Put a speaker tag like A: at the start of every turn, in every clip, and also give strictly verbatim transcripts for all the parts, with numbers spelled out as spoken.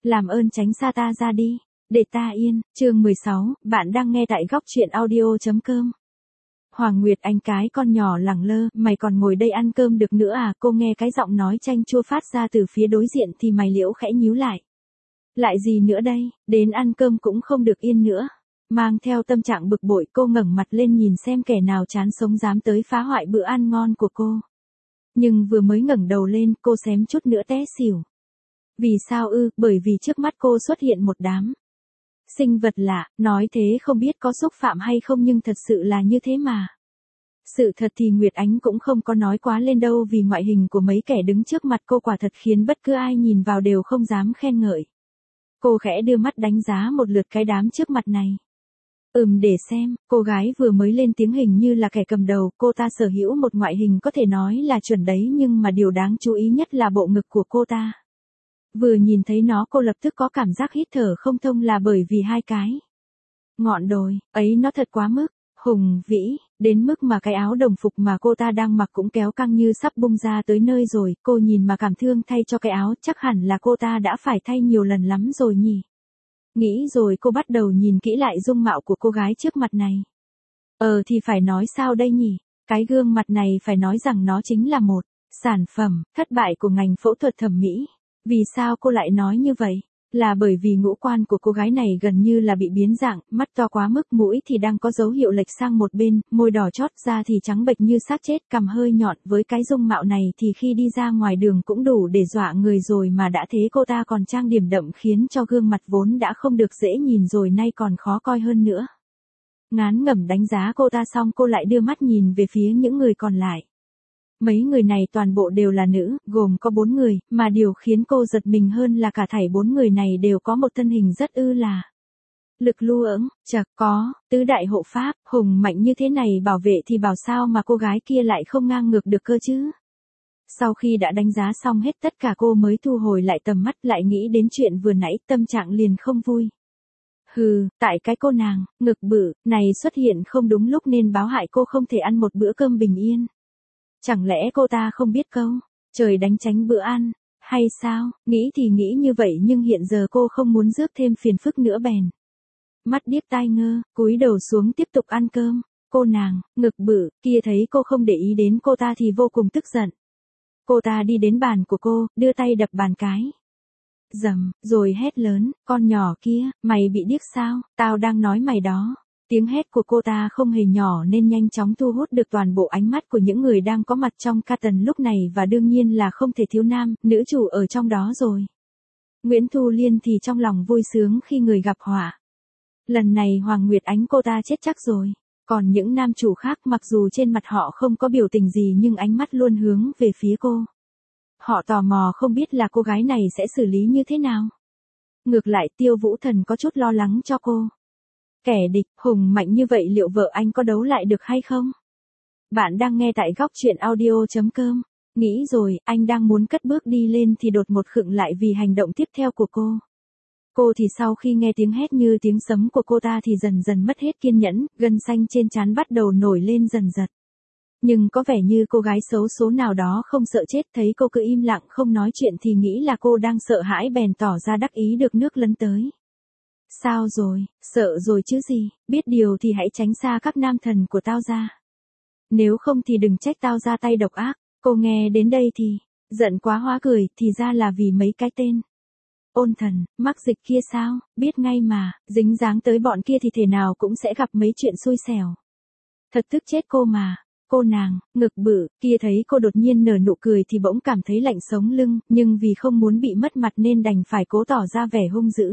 A: Làm ơn tránh xa ta ra đi, để ta yên. Chương mười sáu, bạn đang nghe tại góc truyện audio chấm com. Hoàng Nguyệt Anh cái con nhỏ lẳng lơ, mày còn ngồi đây ăn cơm được nữa à? Cô nghe cái giọng nói chanh chua phát ra từ phía đối diện thì mày liễu khẽ nhíu lại. Lại gì nữa đây, đến ăn cơm cũng không được yên nữa. Mang theo tâm trạng bực bội, cô ngẩng mặt lên nhìn xem kẻ nào chán sống dám tới phá hoại bữa ăn ngon của cô. Nhưng vừa mới ngẩng đầu lên, cô xém chút nữa té xỉu. Vì sao ư? Bởi vì trước mắt cô xuất hiện một đám sinh vật lạ, nói thế không biết có xúc phạm hay không nhưng thật sự là như thế mà. Sự thật thì Nguyệt Ánh cũng không có nói quá lên đâu vì ngoại hình của mấy kẻ đứng trước mặt cô quả thật khiến bất cứ ai nhìn vào đều không dám khen ngợi. Cô khẽ đưa mắt đánh giá một lượt cái đám trước mặt này. Ừm để xem, cô gái vừa mới lên tiếng hình như là kẻ cầm đầu, cô ta sở hữu một ngoại hình có thể nói là chuẩn đấy nhưng mà điều đáng chú ý nhất là bộ ngực của cô ta. Vừa nhìn thấy nó cô lập tức có cảm giác hít thở không thông là bởi vì hai cái ngọn đồi, ấy nó thật quá mức, hùng vĩ, đến mức mà cái áo đồng phục mà cô ta đang mặc cũng kéo căng như sắp bung ra tới nơi rồi, cô nhìn mà cảm thương thay cho cái áo, chắc hẳn là cô ta đã phải thay nhiều lần lắm rồi nhỉ. Nghĩ rồi cô bắt đầu nhìn kỹ lại dung mạo của cô gái trước mặt này. Ờ thì phải nói sao đây nhỉ, cái gương mặt này phải nói rằng nó chính là một sản phẩm thất bại của ngành phẫu thuật thẩm mỹ. Vì sao cô lại nói như vậy? Là bởi vì ngũ quan của cô gái này gần như là bị biến dạng, mắt to quá mức, mũi thì đang có dấu hiệu lệch sang một bên, môi đỏ chót, da thì trắng bệch như xác chết, cằm hơi nhọn, với cái dung mạo này thì khi đi ra ngoài đường cũng đủ để dọa người rồi mà đã thế cô ta còn trang điểm đậm khiến cho gương mặt vốn đã không được dễ nhìn rồi nay còn khó coi hơn nữa. Ngán ngẩm đánh giá cô ta xong cô lại đưa mắt nhìn về phía những người còn lại. Mấy người này toàn bộ đều là nữ, gồm có bốn người, mà điều khiến cô giật mình hơn là cả thảy bốn người này đều có một thân hình rất ư là lực lu ỡng, chật có, tứ đại hộ pháp, hùng mạnh như thế này bảo vệ thì bảo sao mà cô gái kia lại không ngang ngược được cơ chứ. Sau khi đã đánh giá xong hết tất cả cô mới thu hồi lại tầm mắt lại nghĩ đến chuyện vừa nãy tâm trạng liền không vui. Hừ, tại cái cô nàng, ngực bự, này xuất hiện không đúng lúc nên báo hại cô không thể ăn một bữa cơm bình yên. Chẳng lẽ cô ta không biết câu, trời đánh tránh bữa ăn, hay sao, nghĩ thì nghĩ như vậy nhưng hiện giờ cô không muốn rước thêm phiền phức nữa bèn. Mắt điếc tai ngơ, cúi đầu xuống tiếp tục ăn cơm, cô nàng, ngực bự, kia thấy cô không để ý đến cô ta thì vô cùng tức giận. Cô ta đi đến bàn của cô, đưa tay đập bàn cái. Dầm, rồi hét lớn, con nhỏ kia, mày bị điếc sao, tao đang nói mày đó. Tiếng hét của cô ta không hề nhỏ nên nhanh chóng thu hút được toàn bộ ánh mắt của những người đang có mặt trong Carton lúc này và đương nhiên là không thể thiếu nam, nữ chủ ở trong đó rồi. Nguyễn Thu Liên thì trong lòng vui sướng khi người gặp họa. Lần này Hoàng Nguyệt Ánh cô ta chết chắc rồi. Còn những nam chủ khác mặc dù trên mặt họ không có biểu tình gì nhưng ánh mắt luôn hướng về phía cô. Họ tò mò không biết là cô gái này sẽ xử lý như thế nào. Ngược lại Tiêu Vũ Thần có chút lo lắng cho cô. Kẻ địch hùng mạnh như vậy liệu vợ anh có đấu lại được hay không? Bạn đang nghe tại góc truyện audio chấm com. Nghĩ rồi, anh đang muốn cất bước đi lên thì đột một khựng lại vì hành động tiếp theo của cô. Cô thì sau khi nghe tiếng hét như tiếng sấm của cô ta thì dần dần mất hết kiên nhẫn, gân xanh trên trán bắt đầu nổi lên dần dần. Nhưng có vẻ như cô gái xấu số nào đó không sợ chết thấy cô cứ im lặng không nói chuyện thì nghĩ là cô đang sợ hãi bèn tỏ ra đắc ý được nước lấn tới. Sao rồi, sợ rồi chứ gì, biết điều thì hãy tránh xa các nam thần của tao ra. Nếu không thì đừng trách tao ra tay độc ác, cô nghe đến đây thì, giận quá hóa cười, thì ra là vì mấy cái tên. Ôn Thần, Mắc Dịch kia sao, biết ngay mà, dính dáng tới bọn kia thì thể nào cũng sẽ gặp mấy chuyện xui xẻo. Thật tức chết cô mà, cô nàng, ngực bự, kia thấy cô đột nhiên nở nụ cười thì bỗng cảm thấy lạnh sống lưng, nhưng vì không muốn bị mất mặt nên đành phải cố tỏ ra vẻ hung dữ.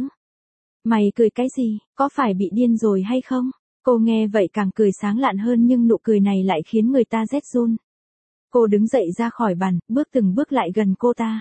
A: Mày cười cái gì, có phải bị điên rồi hay không? Cô nghe vậy càng cười sáng lạn hơn nhưng nụ cười này lại khiến người ta rét run. Cô đứng dậy ra khỏi bàn, bước từng bước lại gần cô ta.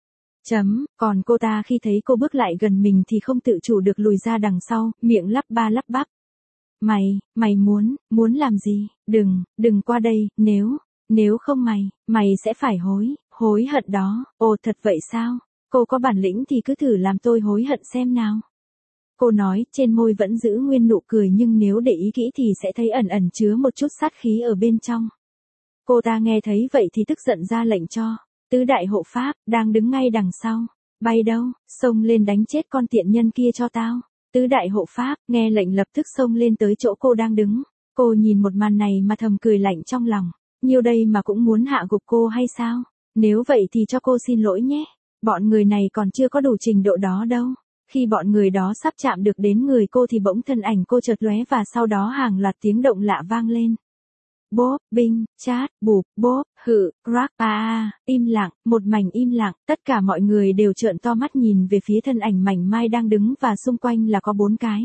A: Chấm, còn cô ta khi thấy cô bước lại gần mình thì không tự chủ được lùi ra đằng sau, miệng lắp ba lắp bắp. Mày, mày muốn, muốn làm gì? Đừng, đừng qua đây, nếu, nếu không mày, mày sẽ phải hối, hối hận đó. Ồ thật vậy sao? Cô có bản lĩnh thì cứ thử làm tôi hối hận xem nào. Cô nói, trên môi vẫn giữ nguyên nụ cười nhưng nếu để ý kỹ thì sẽ thấy ẩn ẩn chứa một chút sát khí ở bên trong. Cô ta nghe thấy vậy thì tức giận ra lệnh cho tứ đại hộ pháp, đang đứng ngay đằng sau. Bay đâu, xông lên đánh chết con tiện nhân kia cho tao. Tứ đại hộ pháp, nghe lệnh lập tức xông lên tới chỗ cô đang đứng. Cô nhìn một màn này mà thầm cười lạnh trong lòng. Nhiêu đây mà cũng muốn hạ gục cô hay sao? Nếu vậy thì cho cô xin lỗi nhé. Bọn người này còn chưa có đủ trình độ đó đâu. Khi bọn người đó sắp chạm được đến người cô thì bỗng thân ảnh cô chợt lóe và sau đó hàng loạt tiếng động lạ vang lên. Bốp, binh, chát, bụp, bốp, hự, rắc, a a, im lặng, một mảnh im lặng, tất cả mọi người đều trợn to mắt nhìn về phía thân ảnh mảnh mai đang đứng và xung quanh là có bốn cái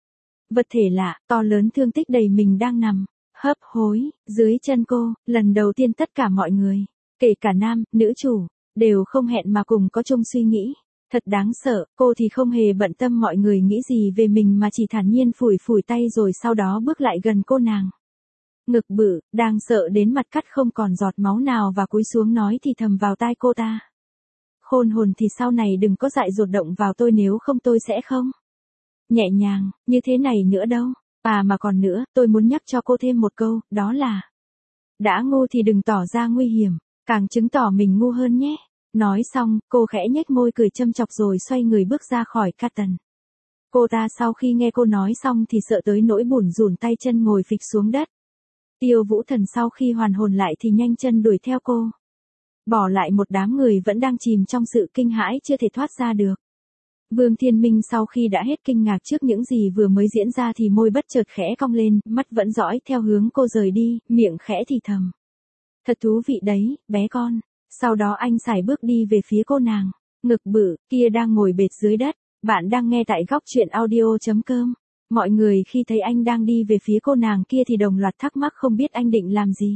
A: vật thể lạ, to lớn thương tích đầy mình đang nằm, hấp hối, dưới chân cô. Lần đầu tiên tất cả mọi người, kể cả nam, nữ chủ, đều không hẹn mà cùng có chung suy nghĩ. Thật đáng sợ, cô thì không hề bận tâm mọi người nghĩ gì về mình mà chỉ thản nhiên phủi phủi tay rồi sau đó bước lại gần cô nàng. Ngực bự, đang sợ đến mặt cắt không còn giọt máu nào và cúi xuống nói thì thầm vào tai cô ta. Khôn hồn thì sau này đừng có dại dột động vào tôi nếu không tôi sẽ không. Nhẹ nhàng, như thế này nữa đâu. À mà còn nữa, tôi muốn nhắc cho cô thêm một câu, đó là. Đã ngu thì đừng tỏ ra nguy hiểm, càng chứng tỏ mình ngu hơn nhé. Nói xong, cô khẽ nhếch môi cười châm chọc rồi xoay người bước ra khỏi Carton. Cô ta sau khi nghe cô nói xong thì sợ tới nỗi bủn rủn tay chân ngồi phịch xuống đất. Tiêu Vũ Thần sau khi hoàn hồn lại thì nhanh chân đuổi theo cô. Bỏ lại một đám người vẫn đang chìm trong sự kinh hãi chưa thể thoát ra được. Vương Thiên Minh sau khi đã hết kinh ngạc trước những gì vừa mới diễn ra thì môi bất chợt khẽ cong lên, mắt vẫn dõi theo hướng cô rời đi, miệng khẽ thì thầm. Thật thú vị đấy, bé con. Sau đó anh sải bước đi về phía cô nàng, ngực bự, kia đang ngồi bệt dưới đất. Bạn đang nghe tại góc truyện audio chấm com. Mọi người khi thấy anh đang đi về phía cô nàng kia thì đồng loạt thắc mắc không biết anh định làm gì.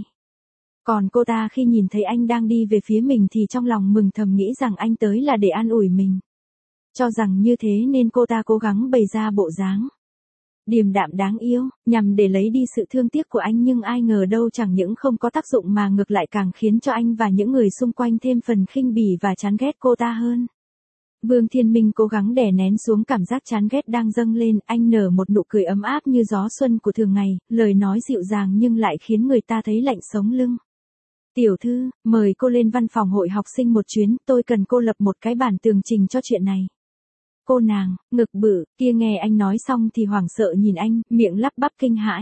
A: Còn cô ta khi nhìn thấy anh đang đi về phía mình thì trong lòng mừng thầm nghĩ rằng anh tới là để an ủi mình. Cho rằng như thế nên cô ta cố gắng bày ra bộ dáng điềm đạm đáng yêu, nhằm để lấy đi sự thương tiếc của anh nhưng ai ngờ đâu chẳng những không có tác dụng mà ngược lại càng khiến cho anh và những người xung quanh thêm phần khinh bỉ và chán ghét cô ta hơn. Vương Thiên Minh cố gắng đè nén xuống cảm giác chán ghét đang dâng lên, anh nở một nụ cười ấm áp như gió xuân của thường ngày, lời nói dịu dàng nhưng lại khiến người ta thấy lạnh sống lưng. Tiểu thư, mời cô lên văn phòng hội học sinh một chuyến, tôi cần cô lập một cái bản tường trình cho chuyện này. Cô nàng, ngực bự, kia nghe anh nói xong thì hoảng sợ nhìn anh, miệng lắp bắp kinh hãi.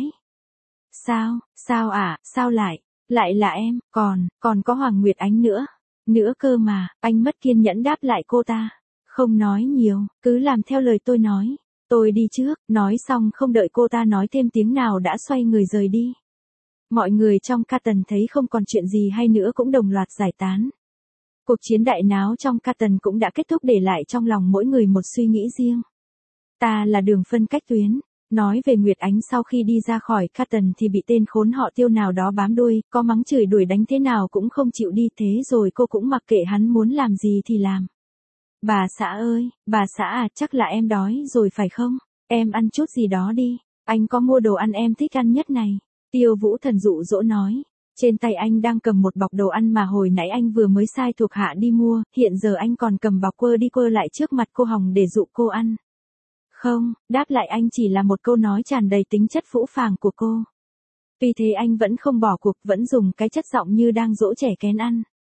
A: Sao, sao à, sao lại, lại là em, còn, còn có Hoàng Nguyệt Ánh nữa. Nữa cơ mà, anh mất kiên nhẫn đáp lại cô ta. Không nói nhiều, cứ làm theo lời tôi nói. Tôi đi trước, nói xong không đợi cô ta nói thêm tiếng nào đã xoay người rời đi. Mọi người trong Carton thấy không còn chuyện gì hay nữa cũng đồng loạt giải tán. Cuộc chiến đại náo trong Carton cũng đã kết thúc để lại trong lòng mỗi người một suy nghĩ riêng. Ta là đường phân cách tuyến. Nói về Nguyệt Ánh sau khi đi ra khỏi Carton thì bị tên khốn họ Tiêu nào đó bám đuôi, có mắng chửi đuổi đánh thế nào cũng không chịu đi thế rồi cô cũng mặc kệ hắn muốn làm gì thì làm. Bà xã ơi, bà xã à, chắc là em đói rồi phải không? Em ăn chút gì đó đi, anh có mua đồ ăn em thích ăn nhất này. Tiêu Vũ Thần dụ dỗ nói. Trên tay anh đang cầm một bọc đồ ăn mà hồi nãy anh vừa mới sai thuộc hạ đi mua, hiện giờ anh còn cầm bọc quơ đi quơ lại trước mặt cô Hồng để dụ cô ăn. Không, đáp lại anh chỉ là một câu nói tràn đầy tính chất phũ phàng của cô. Vì thế anh vẫn không bỏ cuộc, vẫn dùng cái chất giọng như đang dỗ trẻ kén ăn.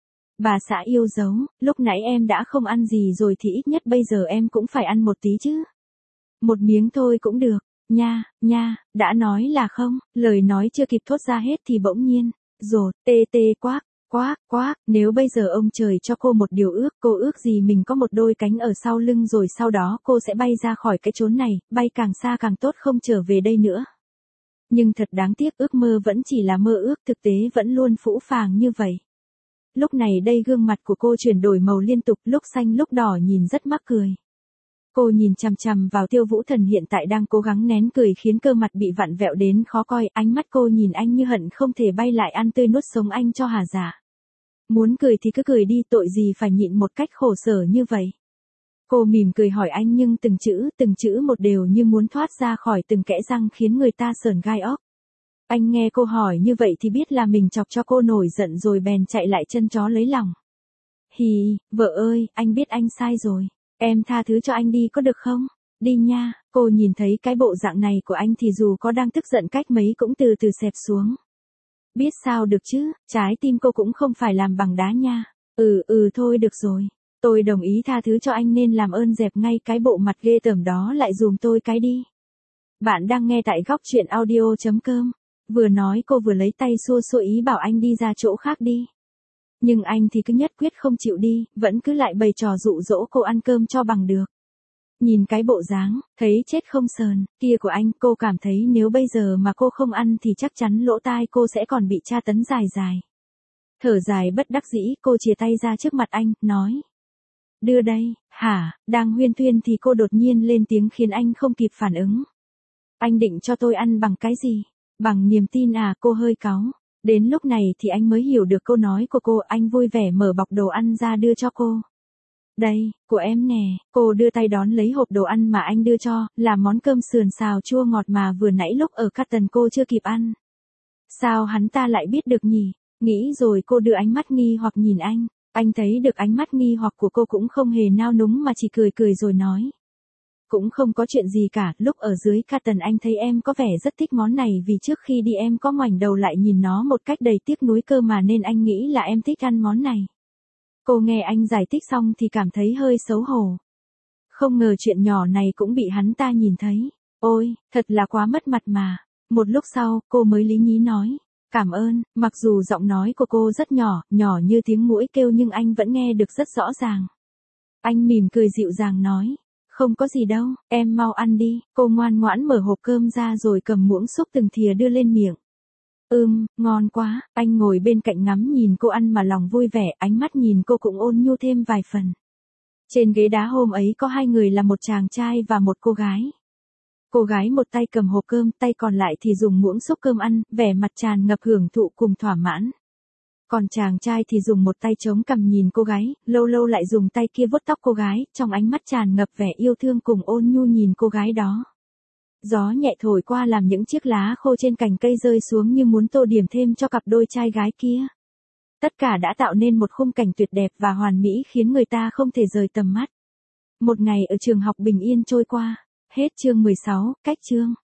A: Bà xã yêu dấu, lúc nãy em đã không ăn gì rồi thì ít nhất bây giờ em cũng phải ăn một tí chứ. Một miếng thôi cũng được, nha, nha, đã nói là không, lời nói chưa kịp thốt ra hết thì bỗng nhiên, rột, tê tê quác, quác, quác, nếu bây giờ ông trời cho cô một điều ước, cô ước gì mình có một đôi cánh ở sau lưng rồi sau đó cô sẽ bay ra khỏi cái chốn này, bay càng xa càng tốt không trở về đây nữa. Nhưng thật đáng tiếc ước mơ vẫn chỉ là mơ ước, thực tế vẫn luôn phũ phàng như vậy. Lúc này đây gương mặt của cô chuyển đổi màu liên tục, lúc xanh lúc đỏ nhìn rất mắc cười. Cô nhìn chằm chằm vào Tiêu Vũ Thần hiện tại đang cố gắng nén cười khiến cơ mặt bị vặn vẹo đến khó coi, ánh mắt cô nhìn anh như hận không thể bay lại ăn tươi nuốt sống anh cho hà dạ. Muốn cười thì cứ cười đi, tội gì phải nhịn một cách khổ sở như vậy. Cô mỉm cười hỏi anh nhưng từng chữ, từng chữ một đều như muốn thoát ra khỏi từng kẽ răng khiến người ta sởn gai óc. Anh nghe cô hỏi như vậy thì biết là mình chọc cho cô nổi giận rồi bèn chạy lại chân chó lấy lòng. Hì, vợ ơi, anh biết anh sai rồi. Em tha thứ cho anh đi có được không? Đi nha, cô nhìn thấy cái bộ dạng này của anh thì dù có đang tức giận cách mấy cũng từ từ xẹp xuống. Biết sao được chứ, trái tim cô cũng không phải làm bằng đá nha. Ừ ừ thôi được rồi. Tôi đồng ý tha thứ cho anh nên làm ơn dẹp ngay cái bộ mặt ghê tởm đó lại giùm tôi cái đi. Bạn đang nghe tại góc truyện audio.com. Vừa nói cô vừa lấy tay xua xua ý bảo anh đi ra chỗ khác đi. Nhưng anh thì cứ nhất quyết không chịu đi, vẫn cứ lại bày trò dụ dỗ cô ăn cơm cho bằng được. Nhìn cái bộ dáng, thấy chết không sờn, kia của anh, cô cảm thấy nếu bây giờ mà cô không ăn thì chắc chắn lỗ tai cô sẽ còn bị tra tấn dài dài. Thở dài bất đắc dĩ, cô chìa tay ra trước mặt anh, nói. Đưa đây, hả, đang huyên thuyên thì cô đột nhiên lên tiếng khiến anh không kịp phản ứng. Anh định cho tôi ăn bằng cái gì? Bằng niềm tin à, cô hơi cáu. Đến lúc này thì anh mới hiểu được câu nói của cô, anh vui vẻ mở bọc đồ ăn ra đưa cho cô. Đây, của em nè, cô đưa tay đón lấy hộp đồ ăn mà anh đưa cho, là món cơm sườn xào chua ngọt mà vừa nãy lúc ở Cotton cô chưa kịp ăn. Sao hắn ta lại biết được nhỉ? Nghĩ rồi cô đưa ánh mắt nghi hoặc nhìn anh, anh thấy được ánh mắt nghi hoặc của cô cũng không hề nao núng mà chỉ cười cười rồi nói. Cũng không có chuyện gì cả, lúc ở dưới Cotton anh thấy em có vẻ rất thích món này vì trước khi đi em có ngoảnh đầu lại nhìn nó một cách đầy tiếc nuối cơ mà nên anh nghĩ là em thích ăn món này. Cô nghe anh giải thích xong thì cảm thấy hơi xấu hổ. Không ngờ chuyện nhỏ này cũng bị hắn ta nhìn thấy. Ôi, thật là quá mất mặt mà. Một lúc sau, cô mới lý nhí nói. Cảm ơn, mặc dù giọng nói của cô rất nhỏ, nhỏ như tiếng muỗi kêu nhưng anh vẫn nghe được rất rõ ràng. Anh mỉm cười dịu dàng nói. Không có gì đâu, em mau ăn đi. Cô ngoan ngoãn mở hộp cơm ra rồi cầm muỗng xúc từng thìa đưa lên miệng. Ừm, ngon quá, anh ngồi bên cạnh ngắm nhìn cô ăn mà lòng vui vẻ, ánh mắt nhìn cô cũng ôn nhu thêm vài phần. Trên ghế đá hôm ấy có hai người là một chàng trai và một cô gái. Cô gái một tay cầm hộp cơm, tay còn lại thì dùng muỗng xúc cơm ăn, vẻ mặt tràn ngập hưởng thụ cùng thỏa mãn. Còn chàng trai thì dùng một tay chống cằm nhìn cô gái, lâu lâu lại dùng tay kia vuốt tóc cô gái, trong ánh mắt tràn ngập vẻ yêu thương cùng ôn nhu nhìn cô gái đó. Gió nhẹ thổi qua làm những chiếc lá khô trên cành cây rơi xuống như muốn tô điểm thêm cho cặp đôi trai gái kia. Tất cả đã tạo nên một khung cảnh tuyệt đẹp và hoàn mỹ khiến người ta không thể rời tầm mắt. Một ngày ở trường học bình yên trôi qua. Hết chương mười sáu, cách chương.